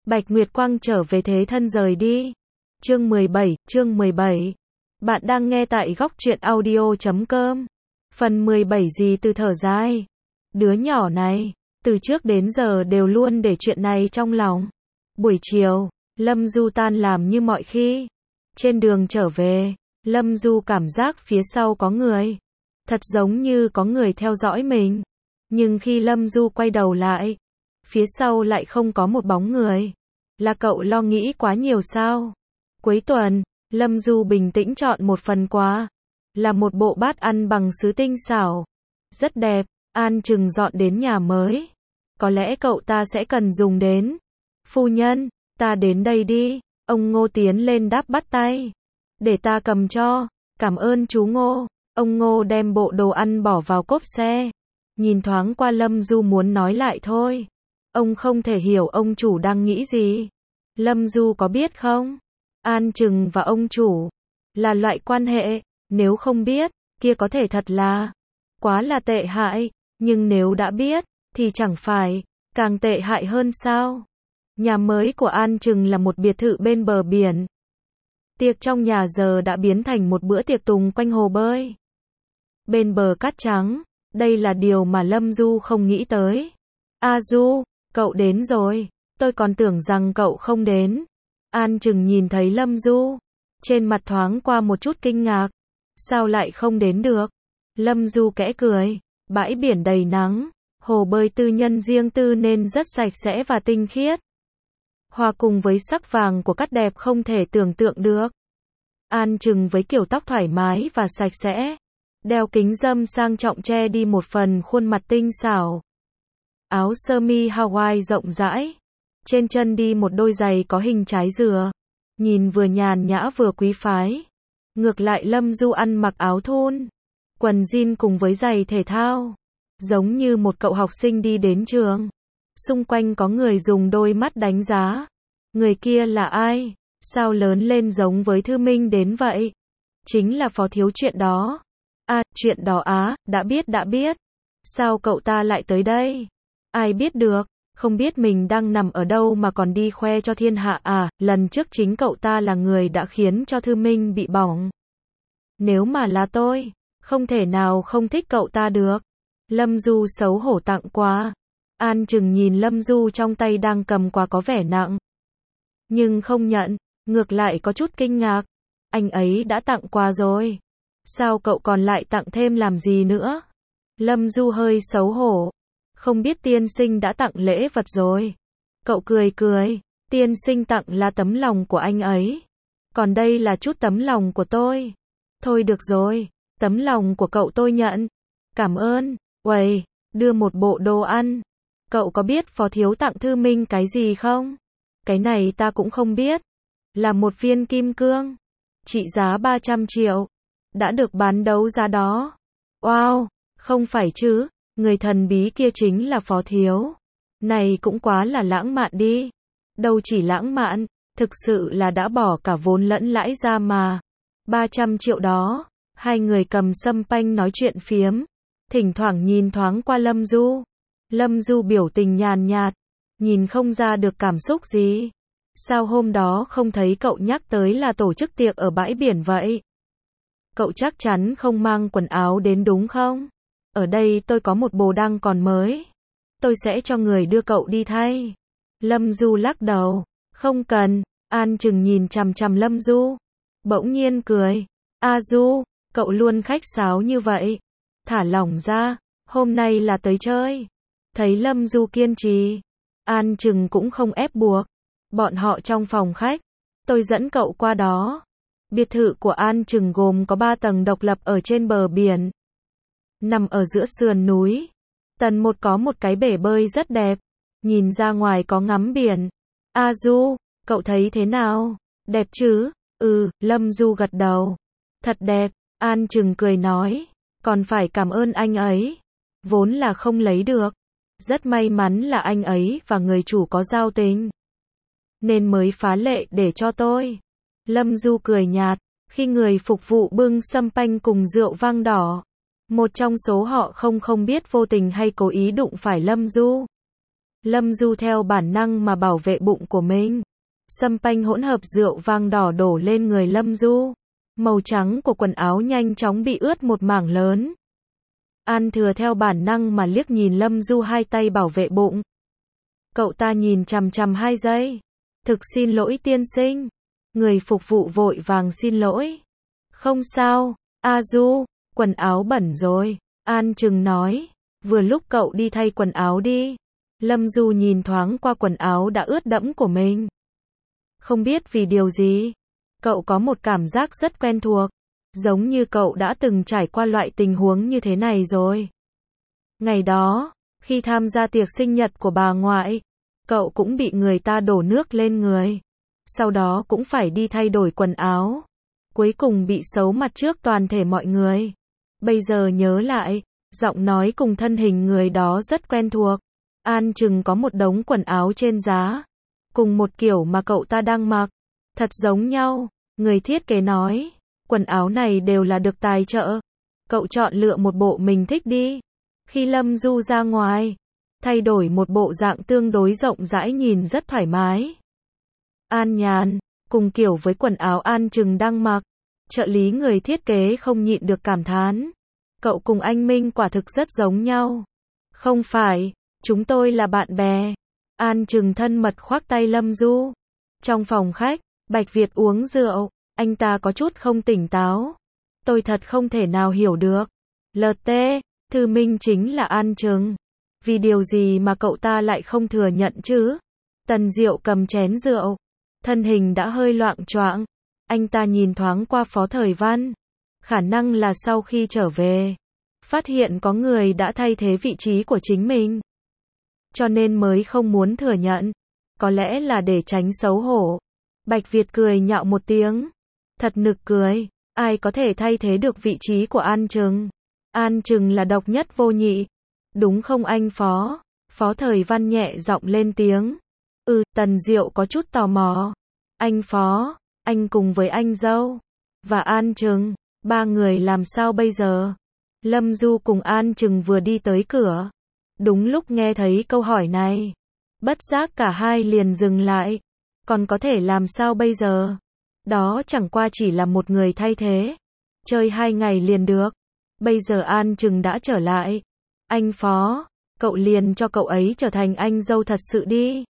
Bạch Nguyệt Quang trở về thế thân rời đi. Chương 17. Bạn đang nghe tại góc truyện audio.com. Phần 17 gì từ thở dài. Đứa nhỏ này, từ trước đến giờ đều luôn để chuyện này trong lòng. Buổi chiều, Lâm Du tan làm như mọi khi. Trên đường trở về, Lâm Du cảm giác phía sau có người. Thật giống như có người theo dõi mình. Nhưng khi Lâm Du quay đầu lại, phía sau lại không có một bóng người. Là cậu lo nghĩ quá nhiều sao? Cuối tuần, Lâm Du bình tĩnh chọn một phần quà. Là một bộ bát ăn bằng sứ tinh xảo. Rất đẹp, An Trừng dọn đến nhà mới. Có lẽ cậu ta sẽ cần dùng đến. Phu nhân, ta đến đây đi. Ông Ngô tiến lên đáp bắt tay. Để ta cầm cho. Cảm ơn chú Ngô. Ông Ngô đem bộ đồ ăn bỏ vào cốp xe. Nhìn thoáng qua Lâm Du muốn nói lại thôi. Ông không thể hiểu ông chủ đang nghĩ gì. Lâm Du có biết không? An Trừng và ông chủ là loại quan hệ, nếu không biết, kia có thể thật là quá là tệ hại, nhưng nếu đã biết, thì chẳng phải càng tệ hại hơn sao? Nhà mới của An Trừng là một biệt thự bên bờ biển. Tiệc trong nhà giờ đã biến thành một bữa tiệc tùng quanh hồ bơi. Bên bờ cát trắng, đây là điều mà Lâm Du không nghĩ tới. A Du, cậu đến rồi, tôi còn tưởng rằng cậu không đến. An Trừng nhìn thấy Lâm Du, trên mặt thoáng qua một chút kinh ngạc. Sao lại không đến được? Lâm Du khẽ cười, bãi biển đầy nắng, hồ bơi tư nhân riêng tư nên rất sạch sẽ và tinh khiết. Hòa cùng với sắc vàng của cát đẹp không thể tưởng tượng được. An Trừng với kiểu tóc thoải mái và sạch sẽ, đeo kính râm sang trọng che đi một phần khuôn mặt tinh xảo. Áo sơ mi Hawaii rộng rãi, trên chân đi một đôi giày có hình trái dừa, nhìn vừa nhàn nhã vừa quý phái. Ngược lại Lâm Du ăn mặc áo thun, quần jean cùng với giày thể thao, giống như một cậu học sinh đi đến trường. Xung quanh có người dùng đôi mắt đánh giá. Người kia là ai? Sao lớn lên giống với Thư Minh đến vậy? Chính là phó thiếu chuyện đó. À, chuyện đó á, đã biết. Sao cậu ta lại tới đây? Ai biết được, không biết mình đang nằm ở đâu mà còn đi khoe cho thiên hạ à, lần trước chính cậu ta là người đã khiến cho Thư Minh bị bỏng. Nếu mà là tôi, không thể nào không thích cậu ta được. Lâm Du xấu hổ tặng quà. An Trừng nhìn Lâm Du trong tay đang cầm quà có vẻ nặng, nhưng không nhận, ngược lại có chút kinh ngạc. Anh ấy đã tặng quà rồi. Sao cậu còn lại tặng thêm làm gì nữa? Lâm Du hơi xấu hổ. Không biết tiên sinh đã tặng lễ vật rồi. Cậu cười, tiên sinh tặng là tấm lòng của anh ấy. Còn đây là chút tấm lòng của tôi. Thôi được rồi, tấm lòng của cậu tôi nhận. Cảm ơn. Uầy, đưa một bộ đồ ăn. Cậu có biết phó thiếu tặng Thư Minh cái gì không? Cái này ta cũng không biết. Là một viên kim cương. Trị giá 300 triệu. Đã được bán đấu giá đó. Wow, không phải chứ. Người thần bí kia chính là phó thiếu. Này cũng quá là lãng mạn đi. Đâu chỉ lãng mạn, thực sự là đã bỏ cả vốn lẫn lãi ra mà. 300 triệu đó. Hai người cầm sâm panh nói chuyện phiếm. Thỉnh thoảng nhìn thoáng qua Lâm Du. Lâm Du biểu tình nhàn nhạt. Nhìn không ra được cảm xúc gì. Sao hôm đó không thấy cậu nhắc tới là tổ chức tiệc ở bãi biển vậy? Cậu chắc chắn không mang quần áo đến đúng không? Ở đây tôi có một bộ đang còn mới. Tôi sẽ cho người đưa cậu đi thay. Lâm Du lắc đầu. Không cần. An Trừng nhìn chằm chằm Lâm Du. Bỗng nhiên cười. A Du, cậu luôn khách sáo như vậy. Thả lỏng ra. Hôm nay là tới chơi. Thấy Lâm Du kiên trì, An Trừng cũng không ép buộc. Bọn họ trong phòng khách. Tôi dẫn cậu qua đó. Biệt thự của An Trừng gồm có 3 tầng độc lập ở trên bờ biển. Nằm ở giữa sườn núi. Tầng 1 có một cái bể bơi rất đẹp. Nhìn ra ngoài có ngắm biển. A Du, cậu thấy thế nào? Đẹp chứ? Ừ, Lâm Du gật đầu. Thật đẹp, An Trừng cười nói. Còn phải cảm ơn anh ấy. Vốn là không lấy được. Rất may mắn là anh ấy và người chủ có giao tình, nên mới phá lệ để cho tôi. Lâm Du cười nhạt, khi người phục vụ bưng sâm panh cùng rượu vang đỏ. Một trong số họ không biết vô tình hay cố ý đụng phải Lâm Du. Lâm Du theo bản năng mà bảo vệ bụng của mình. Sâm panh hỗn hợp rượu vang đỏ đổ lên người Lâm Du. Màu trắng của quần áo nhanh chóng bị ướt một mảng lớn. An Thừa theo bản năng mà liếc nhìn Lâm Du hai tay bảo vệ bụng. Cậu ta nhìn chằm chằm 2 giây. Thực xin lỗi tiên sinh. Người phục vụ vội vàng xin lỗi. Không sao, A Du, quần áo bẩn rồi. An Trừng nói. Vừa lúc cậu đi thay quần áo đi. Lâm Du nhìn thoáng qua quần áo đã ướt đẫm của mình. Không biết vì điều gì, cậu có một cảm giác rất quen thuộc. Giống như cậu đã từng trải qua loại tình huống như thế này rồi. Ngày đó, khi tham gia tiệc sinh nhật của bà ngoại, cậu cũng bị người ta đổ nước lên người. Sau đó cũng phải đi thay đổi quần áo. Cuối cùng bị xấu mặt trước toàn thể mọi người. Bây giờ nhớ lại, giọng nói cùng thân hình người đó rất quen thuộc. An Trừng có một đống quần áo trên giá. Cùng một kiểu mà cậu ta đang mặc. Thật giống nhau. Người thiết kế nói. Quần áo này đều là được tài trợ. Cậu chọn lựa một bộ mình thích đi. Khi Lâm Du ra ngoài, thay đổi một bộ dạng tương đối rộng rãi nhìn rất thoải mái. An nhàn, cùng kiểu với quần áo An Trừng đang mặc. Trợ lý người thiết kế không nhịn được cảm thán. Cậu cùng anh Minh quả thực rất giống nhau. Không phải, chúng tôi là bạn bè. An Trừng thân mật khoác tay Lâm Du. Trong phòng khách, Bạch Việt uống rượu, anh ta có chút không tỉnh táo. Tôi thật không thể nào hiểu được. LT, Thư Minh chính là An Trừng. Vì điều gì mà cậu ta lại không thừa nhận chứ? Tần Diệu cầm chén rượu. Thân hình đã hơi loạng choạng. Anh ta nhìn thoáng qua Phó Thời Văn. Khả năng là sau khi trở về, phát hiện có người đã thay thế vị trí của chính mình. Cho nên mới không muốn thừa nhận. Có lẽ là để tránh xấu hổ. Bạch Việt cười nhạo một tiếng. Thật nực cười. Ai có thể thay thế được vị trí của An Trừng? An Trừng là độc nhất vô nhị. Đúng không anh Phó? Phó Thời Văn nhẹ giọng lên tiếng. Tần Diệu có chút tò mò. Anh Phó, anh cùng với anh dâu và An Trừng, 3 người làm sao bây giờ? Lâm Du cùng An Trừng vừa đi tới cửa. Đúng lúc nghe thấy câu hỏi này. Bất giác cả hai liền dừng lại. Còn có thể làm sao bây giờ? Đó chẳng qua chỉ là một người thay thế. Chơi 2 ngày liền được. Bây giờ An Trừng đã trở lại. Anh Phó, cậu liền cho cậu ấy trở thành anh dâu thật sự đi.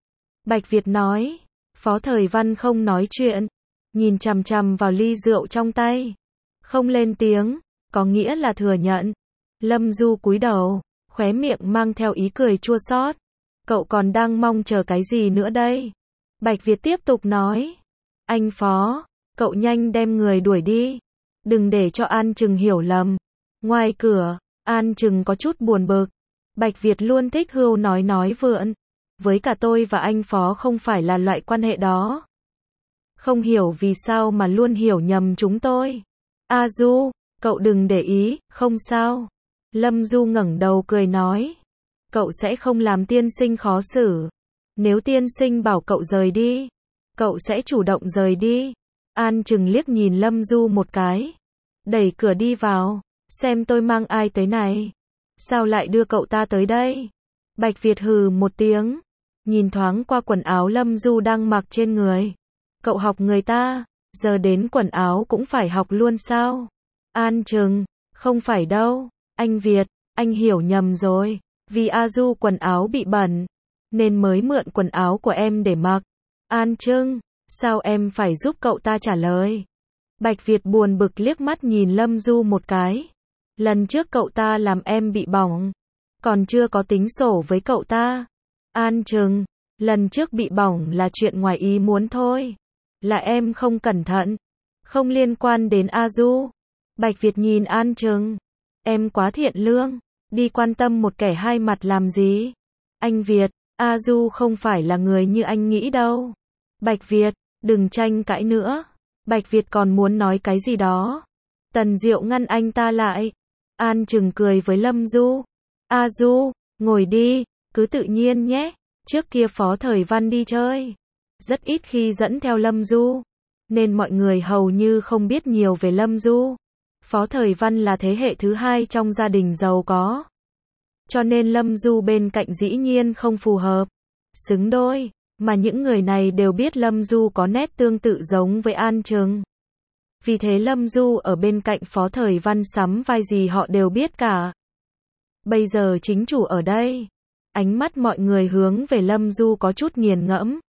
Bạch Việt nói. Phó Thời Văn không nói chuyện. Nhìn chằm chằm vào ly rượu trong tay. Không lên tiếng, có nghĩa là thừa nhận. Lâm Du cúi đầu, khóe miệng mang theo ý cười chua xót. Cậu còn đang mong chờ cái gì nữa đây? Bạch Việt tiếp tục nói. Anh Phó, cậu nhanh đem người đuổi đi. Đừng để cho An Trừng hiểu lầm. Ngoài cửa, An Trừng có chút buồn bực. Bạch Việt luôn thích hưu nói vượn. Với cả tôi và anh Phó không phải là loại quan hệ đó. Không hiểu vì sao mà luôn hiểu nhầm chúng tôi. A Du, cậu đừng để ý, không sao. Lâm Du ngẩng đầu cười nói. Cậu sẽ không làm tiên sinh khó xử. Nếu tiên sinh bảo cậu rời đi, cậu sẽ chủ động rời đi. An Trừng liếc nhìn Lâm Du một cái. Đẩy cửa đi vào. Xem tôi mang ai tới này. Sao lại đưa cậu ta tới đây? Bạch Việt hừ một tiếng. Nhìn thoáng qua quần áo Lâm Du đang mặc trên người. Cậu học người ta, giờ đến quần áo cũng phải học luôn sao? An Trừng, không phải đâu. Anh Việt, anh hiểu nhầm rồi. Vì A Du quần áo bị bẩn, nên mới mượn quần áo của em để mặc. An Trừng, sao em phải giúp cậu ta trả lời? Bạch Việt buồn bực liếc mắt nhìn Lâm Du một cái. Lần trước cậu ta làm em bị bỏng, còn chưa có tính sổ với cậu ta. An Trừng, lần trước bị bỏng là chuyện ngoài ý muốn thôi. Là em không cẩn thận, không liên quan đến A Du. Bạch Việt nhìn An Trừng. Em quá thiện lương, đi quan tâm một kẻ hai mặt làm gì? Anh Việt, A Du không phải là người như anh nghĩ đâu. Bạch Việt, đừng tranh cãi nữa. Bạch Việt còn muốn nói cái gì đó. Tần Diệu ngăn anh ta lại. An Trừng cười với Lâm Du. A Du, ngồi đi, cứ tự nhiên nhé. Trước kia Phó Thời Văn đi chơi, rất ít khi dẫn theo Lâm Du, nên mọi người hầu như không biết nhiều về Lâm Du. Phó Thời Văn là thế hệ thứ 2 trong gia đình giàu có. cho nên Lâm Du bên cạnh dĩ nhiên không phù hợp. Xứng đôi, mà những người này đều biết Lâm Du có nét tương tự giống với An Trừng. Vì thế Lâm Du ở bên cạnh Phó Thời Văn sắm vai gì họ đều biết cả. Bây giờ chính chủ ở đây. Ánh mắt mọi người hướng về Lâm Du có chút nghiền ngẫm.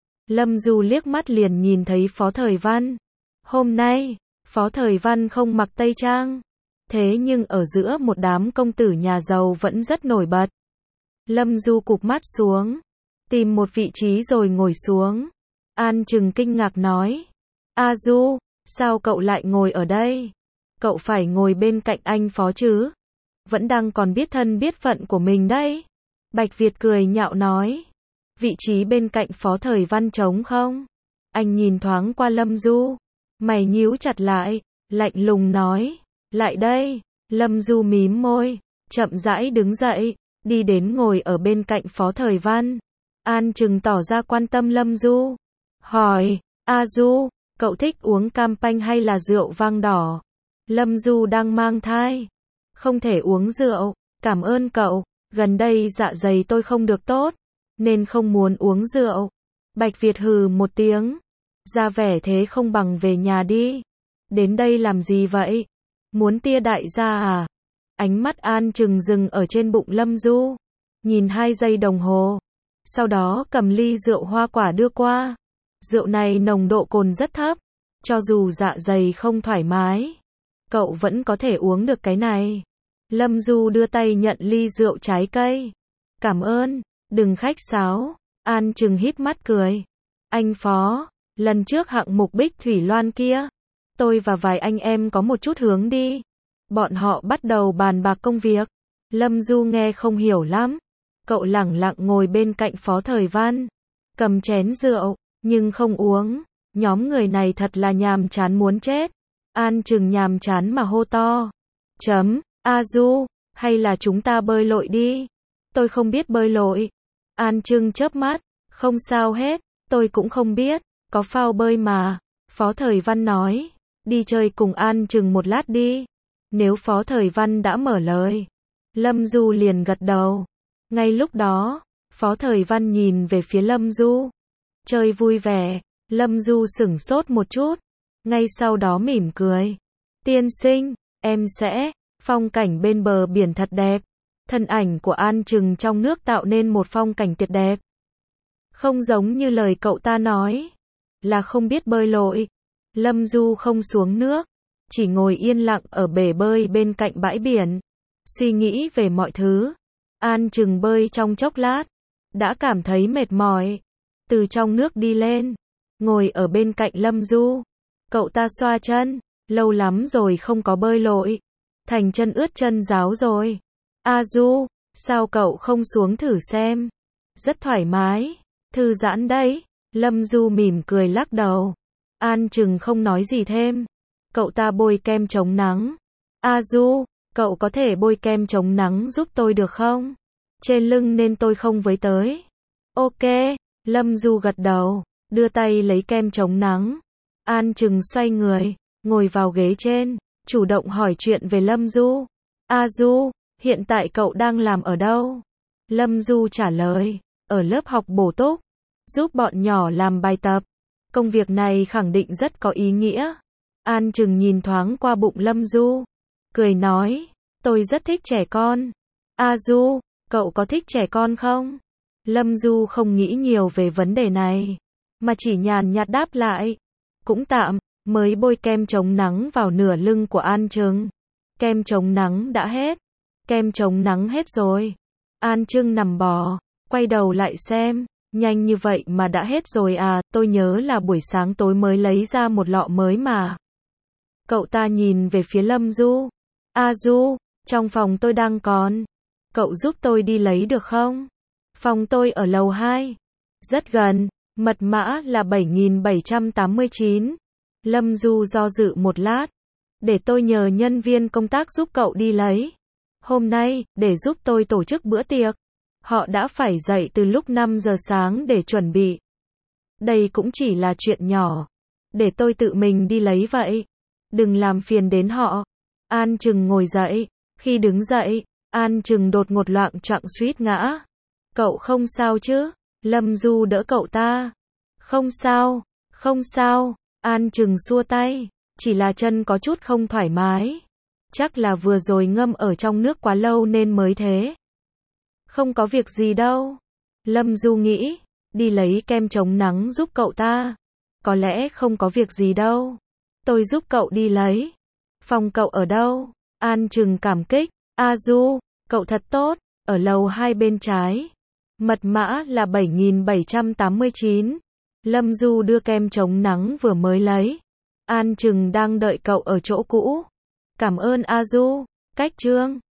Lâm Du liếc mắt liền nhìn thấy Phó Thời Văn. Hôm nay, Phó Thời Văn không mặc tây trang. Thế nhưng ở giữa một đám công tử nhà giàu vẫn rất nổi bật. Lâm Du cụp mắt xuống. Tìm một vị trí rồi ngồi xuống. An Trừng kinh ngạc nói. A Du, sao cậu lại ngồi ở đây? Cậu phải ngồi bên cạnh anh Phó chứ? Vẫn đang còn biết thân biết phận của mình đấy. Bạch Việt cười nhạo nói. Vị trí bên cạnh Phó Thời Văn trống không? Anh nhìn thoáng qua Lâm Du. Mày nhíu chặt lại, lạnh lùng nói. Lại đây. Lâm Du mím môi, chậm rãi đứng dậy, đi đến ngồi ở bên cạnh Phó Thời Văn. An Trừng tỏ ra quan tâm Lâm Du. Hỏi, A Du, cậu thích uống cam panh hay là rượu vang đỏ? Lâm Du đang mang thai. Không thể uống rượu, cảm ơn cậu. Gần đây dạ dày tôi không được tốt, nên không muốn uống rượu. Bạch Việt hừ một tiếng. Ra vẻ thế không bằng về nhà đi. Đến đây làm gì vậy? Muốn tia đại gia à? Ánh mắt An Trừng dừng ở trên bụng Lâm Du. Nhìn 2 giây đồng hồ. Sau đó cầm ly rượu hoa quả đưa qua. Rượu này nồng độ cồn rất thấp. Cho dù dạ dày không thoải mái, cậu vẫn có thể uống được cái này. Lâm Du đưa tay nhận ly rượu trái cây. Cảm ơn, đừng khách sáo. An Trừng híp mắt cười. Anh Phó, lần trước hạng mục Bích Thủy Loan kia, tôi và vài anh em có một chút hướng đi. Bọn họ bắt đầu bàn bạc công việc. Lâm Du nghe không hiểu lắm. Cậu lẳng lặng ngồi bên cạnh Phó Thời Văn. Cầm chén rượu, nhưng không uống. Nhóm người này thật là nhàm chán muốn chết. An Trừng nhàm chán mà hô to. A Du, hay là chúng ta bơi lội đi? Tôi không biết bơi lội. An Trừng chớp mắt. Không sao hết, tôi cũng không biết. Có phao bơi mà. Phó Thời Văn nói. Đi chơi cùng An Trừng một lát đi. Nếu Phó Thời Văn đã mở lời, Lâm Du liền gật đầu. Ngay lúc đó, Phó Thời Văn nhìn về phía Lâm Du. Chơi vui vẻ. Lâm Du sửng sốt một chút. Ngay sau đó mỉm cười. Tiên sinh, em sẽ. Phong cảnh bên bờ biển thật đẹp. Thân ảnh của An Trừng trong nước tạo nên một phong cảnh tuyệt đẹp. Không giống như lời cậu ta nói, là không biết bơi lội. Lâm Du không xuống nước, chỉ ngồi yên lặng ở bể bơi bên cạnh bãi biển, suy nghĩ về mọi thứ. An Trừng bơi trong chốc lát, đã cảm thấy mệt mỏi. Từ trong nước đi lên, ngồi ở bên cạnh Lâm Du. Cậu ta xoa chân, lâu lắm rồi không có bơi lội. Thành chân ướt chân ráo rồi. A Du, sao cậu không xuống thử xem? Rất thoải mái, thư giãn đấy. Lâm Du mỉm cười lắc đầu. An Trừng không nói gì thêm. Cậu ta bôi kem chống nắng. A Du, cậu có thể bôi kem chống nắng giúp tôi được không? Trên lưng nên tôi không với tới. Ok, Lâm Du gật đầu, đưa tay lấy kem chống nắng. An Trừng xoay người, ngồi vào ghế trên, chủ động hỏi chuyện về Lâm Du. A Du, hiện tại cậu đang làm ở đâu? Lâm Du trả lời, ở lớp học bổ túc, giúp bọn nhỏ làm bài tập. Công việc này khẳng định rất có ý nghĩa. An Trừng nhìn thoáng qua bụng Lâm Du, cười nói, tôi rất thích trẻ con. A Du, cậu có thích trẻ con không? Lâm Du không nghĩ nhiều về vấn đề này, mà chỉ nhàn nhạt đáp lại, cũng tạm. Mới bôi kem chống nắng vào nửa lưng của An Trừng. Kem chống nắng đã hết. Kem chống nắng hết rồi. An Trừng nằm bò, quay đầu lại xem. Nhanh như vậy mà đã hết rồi à? Tôi nhớ là buổi sáng tối mới lấy ra một lọ mới mà. Cậu ta nhìn về phía Lâm Du. A Du, trong phòng tôi đang còn. Cậu giúp tôi đi lấy được không? Phòng tôi ở lầu 2. Rất gần. Mật mã là 7789. Lâm Du do dự một lát. Để tôi nhờ nhân viên công tác giúp cậu đi lấy. Hôm nay, để giúp tôi tổ chức bữa tiệc. Họ đã phải dậy từ lúc 5 giờ sáng để chuẩn bị. Đây cũng chỉ là chuyện nhỏ. Để tôi tự mình đi lấy vậy. Đừng làm phiền đến họ. An Trừng ngồi dậy. Khi đứng dậy, An Trừng đột ngột loạng choạng suýt ngã. Cậu không sao chứ? Lâm Du đỡ cậu ta. Không sao, không sao. An Trừng xua tay. Chỉ là chân có chút không thoải mái. Chắc là vừa rồi ngâm ở trong nước quá lâu nên mới thế. Không có việc gì đâu. Lâm Du nghĩ. Đi lấy kem chống nắng giúp cậu ta. Có lẽ không có việc gì đâu. Tôi giúp cậu đi lấy. Phòng cậu ở đâu? An Trừng cảm kích. A Du, cậu thật tốt. Ở lầu 2 bên trái. Mật mã là 7789. Lâm Du đưa kem chống nắng vừa mới lấy. An Trừng đang đợi cậu ở chỗ cũ. Cảm ơn A Du. Cách Trương.